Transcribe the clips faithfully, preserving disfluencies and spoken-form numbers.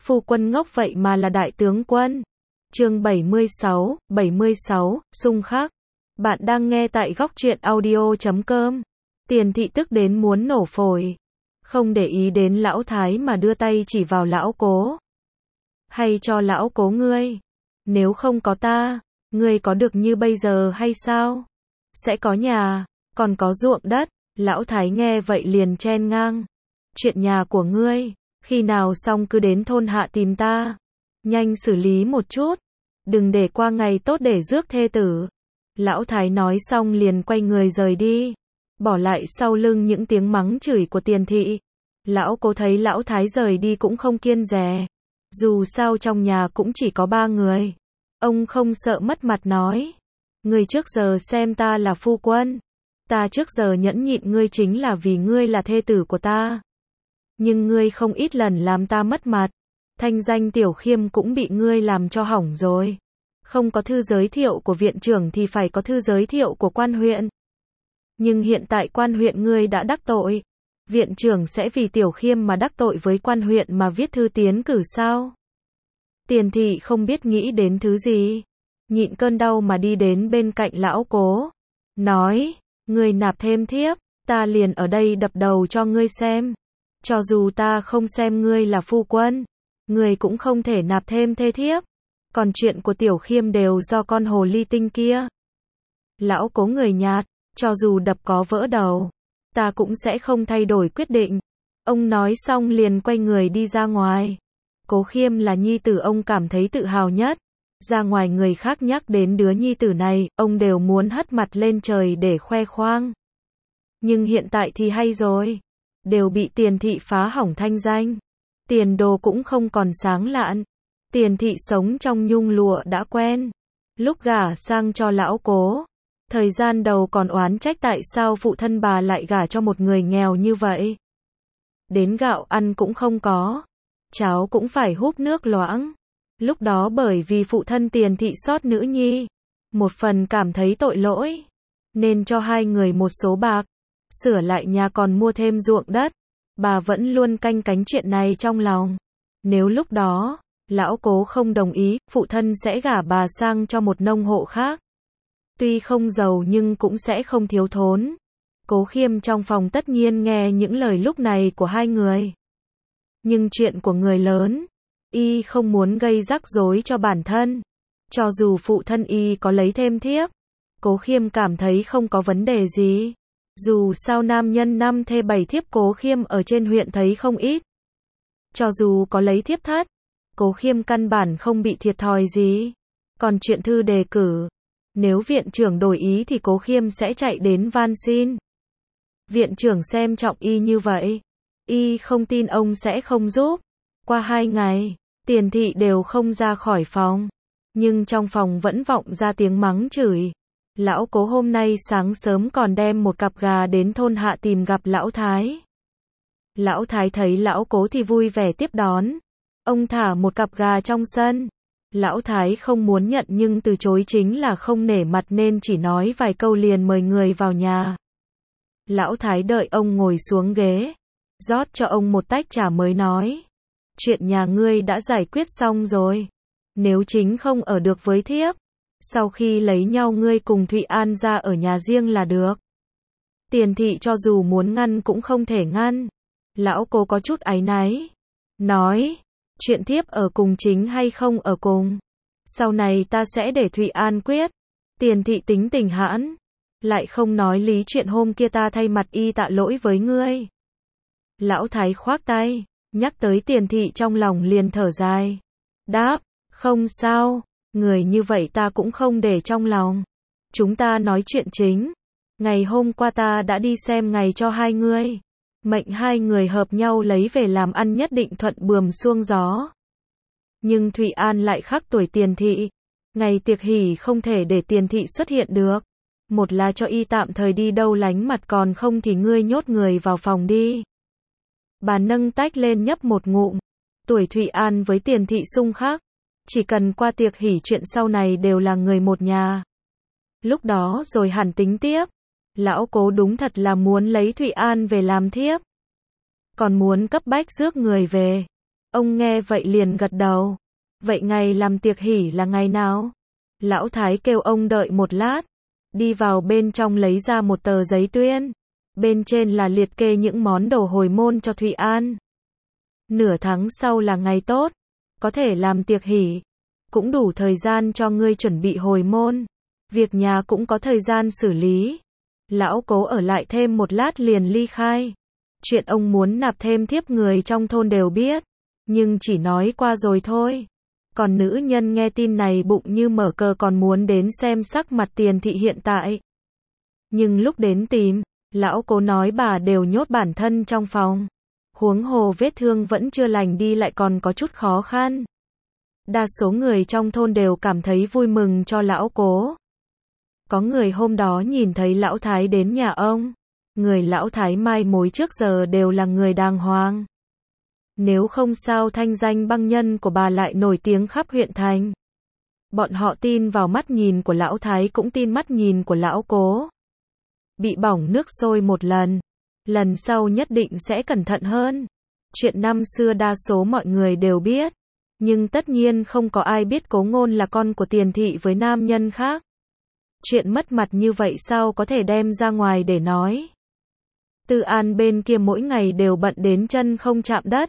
phu quân ngốc vậy mà là đại tướng quân. Chương bảy mươi sáu, bảy mươi sáu, xung khắc. Bạn đang nghe tại góc truyện audio chấm com. Tiền thị tức đến muốn nổ phổi. Không để ý đến lão thái mà đưa tay chỉ vào lão cố. Hay cho lão cố ngươi. Nếu không có ta, ngươi có được như bây giờ hay sao? Sẽ có nhà, còn có ruộng đất. Lão thái nghe vậy liền chen ngang. Chuyện nhà của ngươi, khi nào xong cứ đến thôn hạ tìm ta. Nhanh xử lý một chút. Đừng để qua ngày tốt để rước thê tử. Lão thái nói xong liền quay người rời đi. Bỏ lại sau lưng những tiếng mắng chửi của Tiền thị. Lão cố thấy lão thái rời đi cũng không kiêng dè. Dù sao trong nhà cũng chỉ có ba người. Ông không sợ mất mặt nói. Ngươi trước giờ xem ta là phu quân. Ta trước giờ nhẫn nhịn ngươi chính là vì ngươi là thê tử của ta. Nhưng ngươi không ít lần làm ta mất mặt. Thanh danh Tiểu Khiêm cũng bị ngươi làm cho hỏng rồi. Không có thư giới thiệu của viện trưởng thì phải có thư giới thiệu của quan huyện. Nhưng hiện tại quan huyện ngươi đã đắc tội. Viện trưởng sẽ vì Tiểu Khiêm mà đắc tội với quan huyện mà viết thư tiến cử sao? Tiền thị không biết nghĩ đến thứ gì. Nhịn cơn đau mà đi đến bên cạnh lão cố. Nói, ngươi nạp thêm thiếp, ta liền ở đây đập đầu cho ngươi xem. Cho dù ta không xem ngươi là phu quân, ngươi cũng không thể nạp thêm thê thiếp. Còn chuyện của Tiểu Khiêm đều do con hồ ly tinh kia. Lão cố người nhạt, cho dù đập có vỡ đầu, ta cũng sẽ không thay đổi quyết định. Ông nói xong liền quay người đi ra ngoài. Cố Khiêm là nhi tử ông cảm thấy tự hào nhất. Ra ngoài người khác nhắc đến đứa nhi tử này, ông đều muốn hất mặt lên trời để khoe khoang. Nhưng hiện tại thì hay rồi. Đều bị Tiền thị phá hỏng thanh danh. Tiền đồ cũng không còn sáng lạn. Tiền thị sống trong nhung lụa đã quen. Lúc gả sang cho lão cố. Thời gian đầu còn oán trách tại sao phụ thân bà lại gả cho một người nghèo như vậy. Đến gạo ăn cũng không có. Cháu cũng phải húp nước loãng. Lúc đó bởi vì phụ thân Tiền thị xót nữ nhi. Một phần cảm thấy tội lỗi. Nên cho hai người một số bạc. Sửa lại nhà còn mua thêm ruộng đất. Bà vẫn luôn canh cánh chuyện này trong lòng. Nếu lúc đó, lão cố không đồng ý, phụ thân sẽ gả bà sang cho một nông hộ khác. Tuy không giàu nhưng cũng sẽ không thiếu thốn. Cố Khiêm trong phòng tất nhiên nghe những lời lúc này của hai người. Nhưng chuyện của người lớn, y không muốn gây rắc rối cho bản thân. Cho dù phụ thân y có lấy thêm thiếp, Cố Khiêm cảm thấy không có vấn đề gì. Dù sao nam nhân năm thê bảy thiếp Cố Khiêm ở trên huyện thấy không ít. Cho dù có lấy thiếp thất, Cố Khiêm căn bản không bị thiệt thòi gì. Còn chuyện thư đề cử, nếu viện trưởng đổi ý thì Cố Khiêm sẽ chạy đến van xin. Viện trưởng xem trọng y như vậy, y không tin ông sẽ không giúp. Qua hai ngày, Tiền thị đều không ra khỏi phòng. Nhưng trong phòng vẫn vọng ra tiếng mắng chửi. Lão cố hôm nay sáng sớm còn đem một cặp gà đến thôn hạ tìm gặp lão thái. Lão thái thấy lão cố thì vui vẻ tiếp đón. Ông thả một cặp gà trong sân. Lão thái không muốn nhận nhưng từ chối chính là không nể mặt nên chỉ nói vài câu liền mời người vào nhà. Lão thái đợi ông ngồi xuống ghế, rót cho ông một tách trà mới nói. Chuyện nhà ngươi đã giải quyết xong rồi. Nếu chính không ở được với thiếp, sau khi lấy nhau ngươi cùng Thụy An ra ở nhà riêng là được. Tiền thị cho dù muốn ngăn cũng không thể ngăn. Lão cố có chút áy náy. Nói, chuyện thiếp ở cùng chính hay không ở cùng. Sau này ta sẽ để Thụy An quyết. Tiền thị tính tình hãn. Lại không nói lý chuyện hôm kia ta thay mặt y tạ lỗi với ngươi. Lão thái khoác tay, nhắc tới Tiền thị trong lòng liền thở dài. Đáp, không sao, người như vậy ta cũng không để trong lòng. Chúng ta nói chuyện chính. Ngày hôm qua ta đã đi xem ngày cho hai ngươi. Mệnh hai người hợp nhau lấy về làm ăn nhất định thuận buồm xuông gió. Nhưng Thụy An lại khắc tuổi Tiền thị. Ngày tiệc hỷ không thể để Tiền thị xuất hiện được. Một là cho y tạm thời đi đâu lánh mặt, còn không thì ngươi nhốt người vào phòng đi. Bà nâng tách lên nhấp một ngụm. Tuổi Thụy An với Tiền thị xung khắc. Chỉ cần qua tiệc hỷ chuyện sau này đều là người một nhà. Lúc đó rồi hẳn tính tiếp. Lão cố đúng thật là muốn lấy Thụy An về làm thiếp. Còn muốn cấp bách rước người về. Ông nghe vậy liền gật đầu. Vậy ngày làm tiệc hỷ là ngày nào? Lão Thái kêu ông đợi một lát. Đi vào bên trong lấy ra một tờ giấy tuyên. Bên trên là liệt kê những món đồ hồi môn cho Thụy An. Nửa tháng sau là ngày tốt. Có thể làm tiệc hỷ. Cũng đủ thời gian cho ngươi chuẩn bị hồi môn. Việc nhà cũng có thời gian xử lý. Lão Cố ở lại thêm một lát liền ly khai. Chuyện ông muốn nạp thêm thiếp người trong thôn đều biết. Nhưng chỉ nói qua rồi thôi. Còn nữ nhân nghe tin này bụng như mở cờ còn muốn đến xem sắc mặt Tiền thị hiện tại. Nhưng lúc đến tìm, lão Cố nói bà đều nhốt bản thân trong phòng. Huống hồ vết thương vẫn chưa lành đi lại còn có chút khó khăn. Đa số người trong thôn đều cảm thấy vui mừng cho lão Cố. Có người hôm đó nhìn thấy lão Thái đến nhà ông. Người lão Thái mai mối trước giờ đều là người đàng hoàng. Nếu không sao thanh danh băng nhân của bà lại nổi tiếng khắp huyện thành. Bọn họ tin vào mắt nhìn của lão Thái cũng tin mắt nhìn của lão Cố. Bị bỏng nước sôi một lần. Lần sau nhất định sẽ cẩn thận hơn. Chuyện năm xưa đa số mọi người đều biết. Nhưng tất nhiên không có ai biết Cố Ngôn là con của Tiền thị với nam nhân khác. Chuyện mất mặt như vậy sao có thể đem ra ngoài để nói. Tư An bên kia mỗi ngày đều bận đến chân không chạm đất.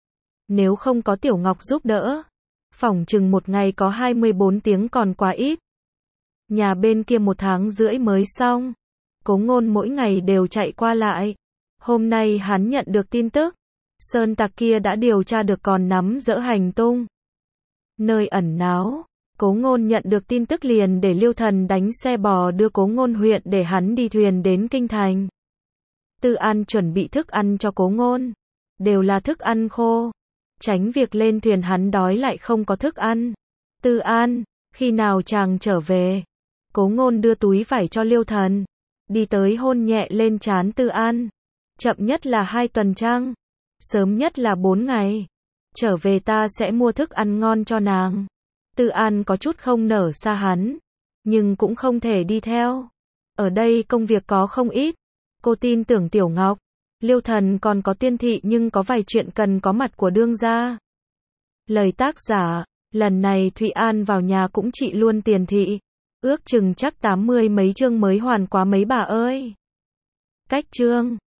Nếu không có Tiểu Ngọc giúp đỡ, phỏng chừng một ngày có hai mươi bốn tiếng còn quá ít. Nhà bên kia một tháng rưỡi mới xong. Cố Ngôn mỗi ngày đều chạy qua lại. Hôm nay hắn nhận được tin tức. Sơn tặc kia đã điều tra được còn nắm giữ hành tung. Nơi ẩn náu. Cố Ngôn nhận được tin tức liền để Liêu Thần đánh xe bò đưa Cố Ngôn huyện để hắn đi thuyền đến kinh thành. Tư An chuẩn bị thức ăn cho Cố Ngôn. Đều là thức ăn khô. Tránh việc lên thuyền hắn đói lại không có thức ăn. Tư An, khi nào chàng trở về? Cố Ngôn đưa túi vải cho Liêu Thần. Đi tới hôn nhẹ lên trán Tư An. Chậm nhất là hai tuần trăng. Sớm nhất là bốn ngày. Trở về ta sẽ mua thức ăn ngon cho nàng. Tư An có chút không nở xa hắn. Nhưng cũng không thể đi theo. Ở đây công việc có không ít. Cô tin tưởng Tiểu Ngọc. Liêu Thần còn có Tiên thị nhưng có vài chuyện cần có mặt của đương gia. Lời tác giả, lần này Thụy An vào nhà cũng trị luôn Tiền thị. Ước chừng chắc tám mươi mấy chương mới hoàn quá mấy bà ơi. Cách chương